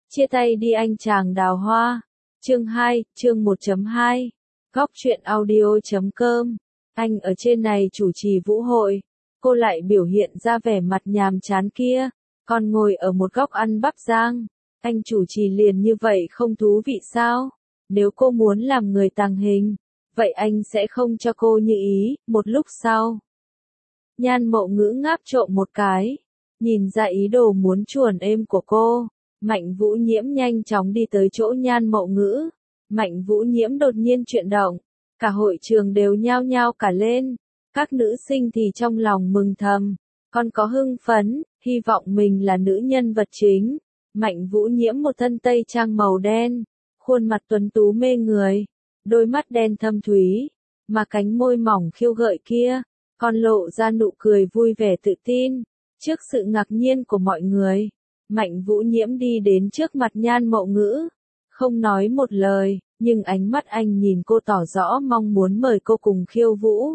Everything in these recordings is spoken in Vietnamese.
Chia tay đi anh chàng đào hoa. Chương 2, chương 1.2. Góc truyện audio.com. Anh ở trên này chủ trì vũ hội, cô lại biểu hiện ra vẻ mặt nhàm chán kia, còn ngồi ở một góc ăn bắp rang. Anh chủ trì liền như vậy không thú vị sao? Nếu cô muốn làm người tàng hình, vậy anh sẽ không cho cô như ý. Một lúc sau, Nhan Mộ Ngữ ngáp trộm một cái, nhìn ra ý đồ muốn chuồn êm của cô. Mạnh Vũ Nhiễm nhanh chóng đi tới chỗ Nhan Mộ Ngữ. Mạnh Vũ Nhiễm đột nhiên chuyển động, cả hội trường đều nhao nhao cả lên. Các nữ sinh thì trong lòng mừng thầm, còn có hưng phấn, hy vọng mình là nữ nhân vật chính. Mạnh Vũ Nhiễm một thân tây trang màu đen, khuôn mặt tuấn tú mê người, đôi mắt đen thâm thúy, mà cánh môi mỏng khiêu gợi kia, còn lộ ra nụ cười vui vẻ tự tin. Trước sự ngạc nhiên của mọi người, Mạnh Vũ Nhiễm đi đến trước mặt Nhan Mộ Ngữ, không nói một lời, nhưng ánh mắt anh nhìn cô tỏ rõ mong muốn mời cô cùng khiêu vũ.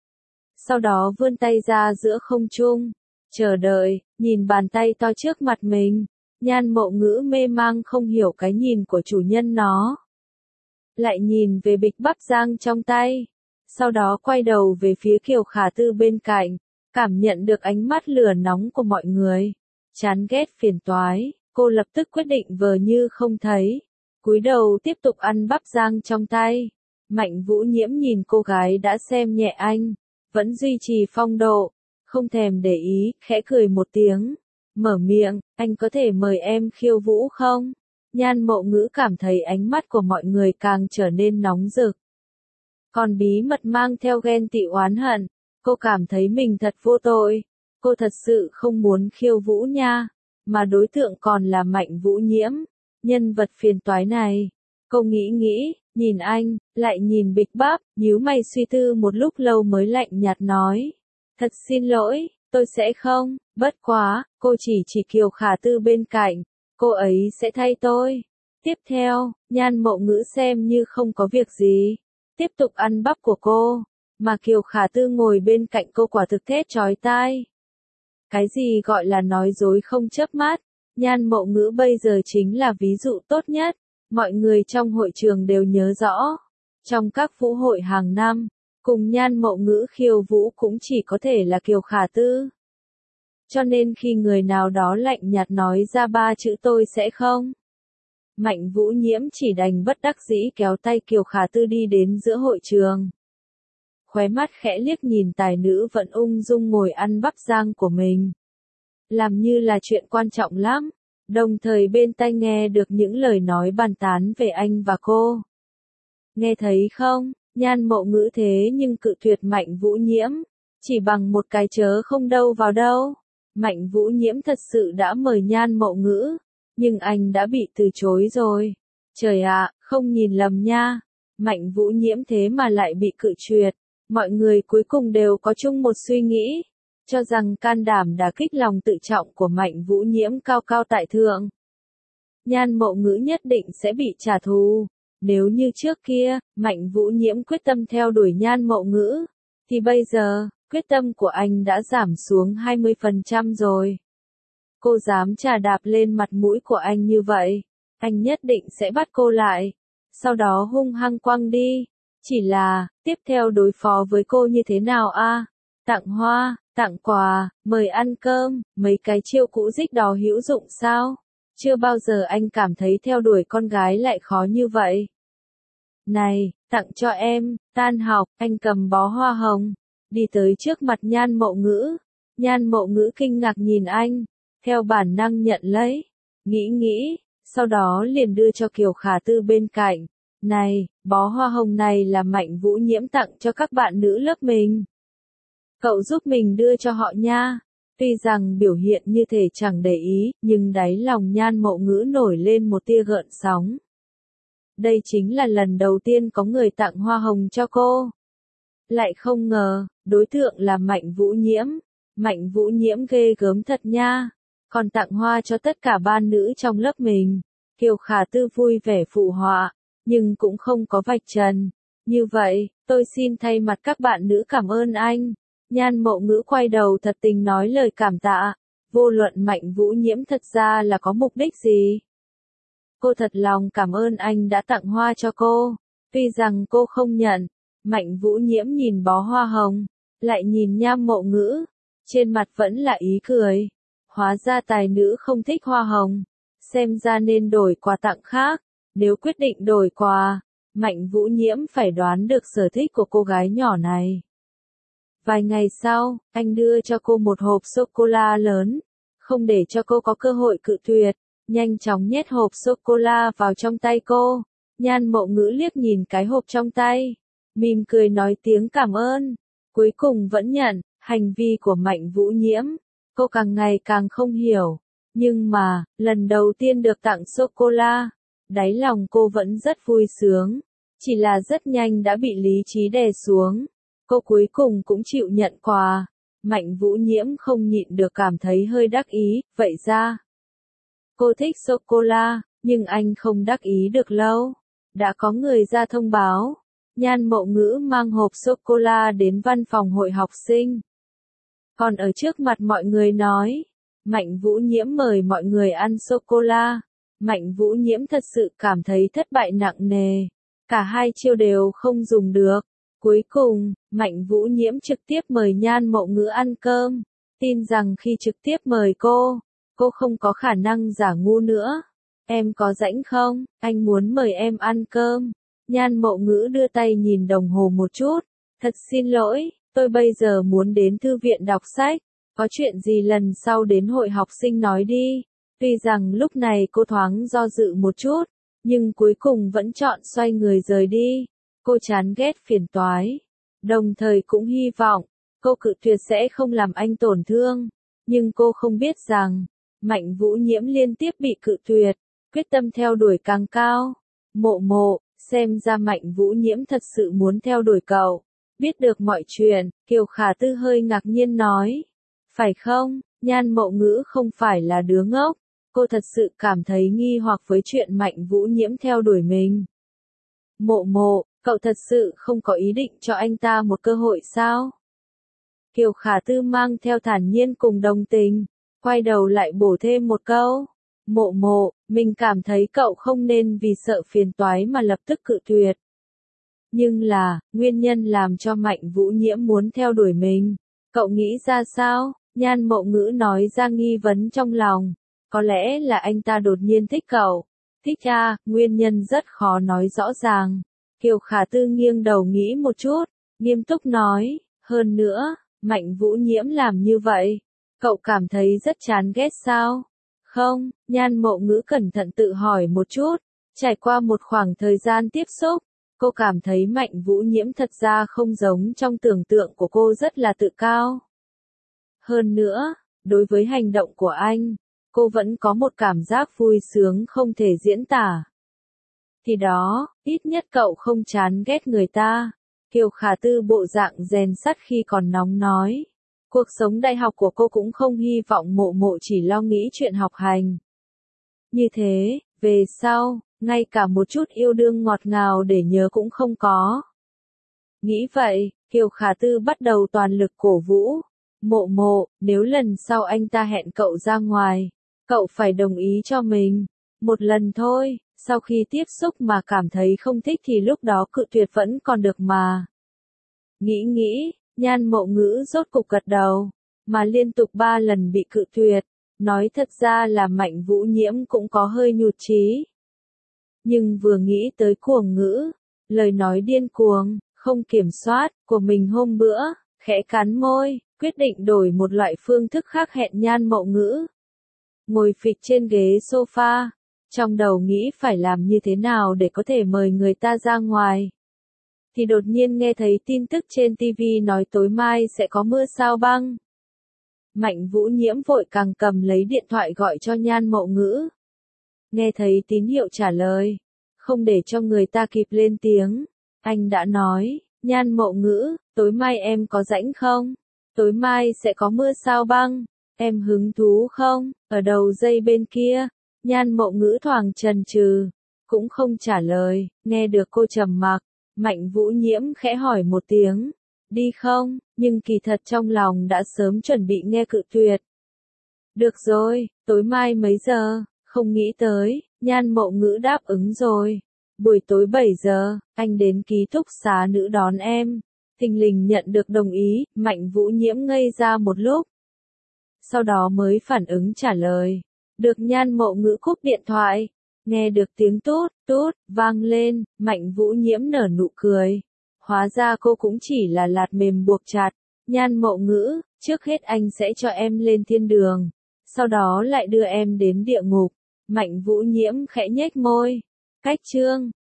Sau đó vươn tay ra giữa không trung, chờ đợi, nhìn bàn tay to trước mặt mình. Nhan Mộ Ngữ mê mang không hiểu cái nhìn của chủ nhân nó. Lại nhìn về bịch bắp rang trong tay, sau đó quay đầu về phía Kiều Khả Tư bên cạnh, cảm nhận được ánh mắt lửa nóng của mọi người. Chán ghét phiền toái, cô lập tức quyết định vờ như không thấy, cúi đầu tiếp tục ăn bắp rang trong tay. Mạnh Vũ Nhiễm nhìn cô gái đã xem nhẹ anh, vẫn duy trì phong độ, không thèm để ý, khẽ cười một tiếng, mở miệng, anh có thể mời em khiêu vũ không? Nhan Mộ Ngữ cảm thấy ánh mắt của mọi người càng trở nên nóng rực, còn bí mật mang theo ghen tị oán hận. Cô cảm thấy mình thật vô tội, cô thật sự không muốn khiêu vũ nha, mà đối tượng còn là Mạnh Vũ Nhiễm, nhân vật phiền toái này. Cô nghĩ, nhìn anh, lại nhìn bịch bắp, nhíu mày suy tư một lúc lâu mới lạnh nhạt nói, thật xin lỗi, tôi sẽ không, bất quá, cô chỉ Kiều Khả Tư bên cạnh, cô ấy sẽ thay tôi. Tiếp theo, Nhan Mộ Ngữ xem như không có việc gì, tiếp tục ăn bắp của cô, mà Kiều Khả Tư ngồi bên cạnh cô quả thực thét chói tai. Cái gì gọi là nói dối không chớp mắt, Nhan Mộ Ngữ bây giờ chính là ví dụ tốt nhất, mọi người trong hội trường đều nhớ rõ. Trong các vũ hội hàng năm, cùng Nhan Mộ Ngữ khiêu vũ cũng chỉ có thể là Kiều Khả Tư. Cho nên khi người nào đó lạnh nhạt nói ra ba chữ tôi sẽ không, Mạnh Vũ Nhiễm chỉ đành bất đắc dĩ kéo tay Kiều Khả Tư đi đến giữa hội trường. Khóe mắt khẽ liếc nhìn tài nữ vẫn ung dung ngồi ăn bắp rang của mình, làm như là chuyện quan trọng lắm, đồng thời bên tai nghe được những lời nói bàn tán về anh và cô. Nghe thấy không, Nhan Mộ Ngữ thế nhưng cự tuyệt Mạnh Vũ Nhiễm, chỉ bằng một cái chớ không đâu vào đâu. Mạnh Vũ Nhiễm thật sự đã mời Nhan Mộ Ngữ, nhưng anh đã bị từ chối rồi. Trời ạ, không nhìn lầm nha, Mạnh Vũ Nhiễm thế mà lại bị cự tuyệt. Mọi người cuối cùng đều có chung một suy nghĩ, cho rằng can đảm đả kích lòng tự trọng của Mạnh Vũ Nhiễm cao cao tại thượng. Nhan Mộ Ngữ nhất định sẽ bị trả thù. Nếu như trước kia, Mạnh Vũ Nhiễm quyết tâm theo đuổi Nhan Mộ Ngữ, thì bây giờ, quyết tâm của anh đã giảm xuống 20% rồi. Cô dám chà đạp lên mặt mũi của anh như vậy, anh nhất định sẽ bắt cô lại, sau đó hung hăng quăng đi. Chỉ là, tiếp theo đối phó với cô như thế nào a? Tặng hoa, tặng quà, mời ăn cơm, mấy cái chiêu cũ dích đó hữu dụng sao? Chưa bao giờ anh cảm thấy theo đuổi con gái lại khó như vậy. Này, tặng cho em, tan học, anh cầm bó hoa hồng, đi tới trước mặt Nhan Mộ Ngữ. Nhan Mộ Ngữ kinh ngạc nhìn anh, theo bản năng nhận lấy, nghĩ, sau đó liền đưa cho Kiều Khả Tư bên cạnh. Này, bó hoa hồng này là Mạnh Vũ Nhiễm tặng cho các bạn nữ lớp mình. Cậu giúp mình đưa cho họ nha. Tuy rằng biểu hiện như thể chẳng để ý, nhưng đáy lòng Nhan Mộ Ngữ nổi lên một tia gợn sóng. Đây chính là lần đầu tiên có người tặng hoa hồng cho cô. Lại không ngờ, đối tượng là Mạnh Vũ Nhiễm. Mạnh Vũ Nhiễm ghê gớm thật nha. Còn tặng hoa cho tất cả ban nữ trong lớp mình. Kiều Khả Tư vui vẻ phụ họa, nhưng cũng không có vạch trần. Như vậy, tôi xin thay mặt các bạn nữ cảm ơn anh. Nhan Mộ Ngữ quay đầu thật tình nói lời cảm tạ. Vô luận Mạnh Vũ Nhiễm thật ra là có mục đích gì, Cô thật lòng cảm ơn anh đã tặng hoa cho cô. Tuy rằng cô không nhận, Mạnh Vũ Nhiễm nhìn bó hoa hồng, lại nhìn Nham Mộ Ngữ, trên mặt vẫn là ý cười. Hóa ra tài nữ không thích hoa hồng, xem ra nên đổi quà tặng khác. Nếu quyết định đổi quà, Mạnh Vũ Nhiễm phải đoán được sở thích của cô gái nhỏ này. Vài ngày sau, anh đưa cho cô một hộp sô-cô-la lớn, không để cho cô có cơ hội cự tuyệt, nhanh chóng nhét hộp sô-cô-la vào trong tay cô. Nhan Mộ Ngữ liếc nhìn cái hộp trong tay, mỉm cười nói tiếng cảm ơn, cuối cùng vẫn nhận. Hành vi của Mạnh Vũ Nhiễm, cô càng ngày càng không hiểu, nhưng mà, lần đầu tiên được tặng sô-cô-la, đáy lòng cô vẫn rất vui sướng, chỉ là rất nhanh đã bị lý trí đè xuống. Cô cuối cùng cũng chịu nhận quà. Mạnh Vũ Nhiễm không nhịn được cảm thấy hơi đắc ý, vậy ra. Cô thích sô-cô-la, nhưng anh không đắc ý được lâu. Đã có người ra thông báo, Nhan Mộ Ngữ mang hộp sô-cô-la đến văn phòng hội học sinh. Còn ở trước mặt mọi người nói, Mạnh Vũ Nhiễm mời mọi người ăn sô-cô-la. Mạnh Vũ Nhiễm thật sự cảm thấy thất bại nặng nề. Cả hai chiêu đều không dùng được. Cuối cùng, Mạnh Vũ Nhiễm trực tiếp mời Nhan Mộ Ngữ ăn cơm. Tin rằng khi trực tiếp mời cô không có khả năng giả ngu nữa. Em có rảnh không? Anh muốn mời em ăn cơm. Nhan Mộ Ngữ đưa tay nhìn đồng hồ một chút. Thật xin lỗi, tôi bây giờ muốn đến thư viện đọc sách. Có chuyện gì lần sau đến hội học sinh nói đi. Tuy rằng lúc này cô thoáng do dự một chút, nhưng cuối cùng vẫn chọn xoay người rời đi. Cô chán ghét phiền toái, đồng thời cũng hy vọng, cô cự tuyệt sẽ không làm anh tổn thương. Nhưng cô không biết rằng, Mạnh Vũ Nhiễm liên tiếp bị cự tuyệt, quyết tâm theo đuổi càng cao. Mộ Mộ, xem ra Mạnh Vũ Nhiễm thật sự muốn theo đuổi cậu. Biết được mọi chuyện, Kiều Khả Tư hơi ngạc nhiên nói. Phải không, Nhan Mộ Ngữ không phải là đứa ngốc. Cô thật sự cảm thấy nghi hoặc với chuyện Mạnh Vũ Nhiễm theo đuổi mình. Mộ Mộ, cậu thật sự không có ý định cho anh ta một cơ hội sao? Kiều Khả Tư mang theo thản nhiên cùng đồng tình, quay đầu lại bổ thêm một câu. Mộ Mộ, mình cảm thấy cậu không nên vì sợ phiền toái mà lập tức cự tuyệt. Nhưng là, nguyên nhân làm cho Mạnh Vũ Nhiễm muốn theo đuổi mình. Cậu nghĩ ra sao? Nhan Mộ Ngữ nói ra nghi vấn trong lòng. Có lẽ là anh ta đột nhiên thích cậu. Thích à, nguyên nhân rất khó nói rõ ràng. Kiều Khả Tư nghiêng đầu nghĩ một chút, nghiêm túc nói, hơn nữa, Mạnh Vũ Nhiễm làm như vậy, cậu cảm thấy rất chán ghét sao? Không, Nhan Mộ Ngữ cẩn thận tự hỏi một chút, trải qua một khoảng thời gian tiếp xúc, cô cảm thấy Mạnh Vũ Nhiễm thật ra không giống trong tưởng tượng của cô, rất là tự cao. Hơn nữa, đối với hành động của anh, cô vẫn có một cảm giác vui sướng không thể diễn tả. Thì đó, ít nhất cậu không chán ghét người ta. Kiều Khả Tư bộ dạng rèn sắt khi còn nóng nói. Cuộc sống đại học của cô cũng không hy vọng Mộ Mộ chỉ lo nghĩ chuyện học hành. Như thế, về sau, ngay cả một chút yêu đương ngọt ngào để nhớ cũng không có. Nghĩ vậy, Kiều Khả Tư bắt đầu toàn lực cổ vũ. Mộ Mộ, nếu lần sau anh ta hẹn cậu ra ngoài, cậu phải đồng ý cho mình. Một lần thôi, sau khi tiếp xúc mà cảm thấy không thích thì lúc đó cự tuyệt vẫn còn được mà. Nghĩ, Nhan Mộ Ngữ rốt cục gật đầu, mà liên tục 3 lần bị cự tuyệt. Nói thật ra là Mạnh Vũ Nhiễm cũng có hơi nhụt chí. Nhưng vừa nghĩ tới cuồng ngữ, lời nói điên cuồng, không kiểm soát, của mình hôm bữa, khẽ cắn môi, quyết định đổi một loại phương thức khác hẹn Nhan Mộ Ngữ. Ngồi phịch trên ghế sofa, trong đầu nghĩ phải làm như thế nào để có thể mời người ta ra ngoài. Thì đột nhiên nghe thấy tin tức trên TV nói tối mai sẽ có mưa sao băng. Mạnh Vũ Nhiễm vội càng cầm lấy điện thoại gọi cho Nhan Mộ Ngữ. Nghe thấy tín hiệu trả lời, không để cho người ta kịp lên tiếng, anh đã nói, Nhan Mộ Ngữ, tối mai em có rảnh không? Tối mai sẽ có mưa sao băng, em hứng thú không? Ở đầu dây bên kia, Nhan Mộ Ngữ thoáng chần chừ, cũng không trả lời. Nghe được cô trầm mặc, Mạnh Vũ Nhiễm khẽ hỏi một tiếng, đi không? Nhưng kỳ thật trong lòng đã sớm chuẩn bị nghe cự tuyệt. Được rồi, tối mai mấy giờ? Không nghĩ tới, Nhan Mộ Ngữ đáp ứng rồi. Buổi tối 7 giờ, anh đến ký túc xá nữ đón em. Thình lình nhận được đồng ý, Mạnh Vũ Nhiễm ngây ra một lúc. Sau đó mới phản ứng trả lời. Được. Nhan Mộ Ngữ cúp điện thoại. Nghe được tiếng tút, tút, vang lên, Mạnh Vũ Nhiễm nở nụ cười. Hóa ra cô cũng chỉ là lạt mềm buộc chặt. Nhan Mộ Ngữ, trước hết anh sẽ cho em lên thiên đường. Sau đó lại đưa em đến địa ngục. Mạnh Vũ Nhiễm khẽ nhếch môi. Cách chương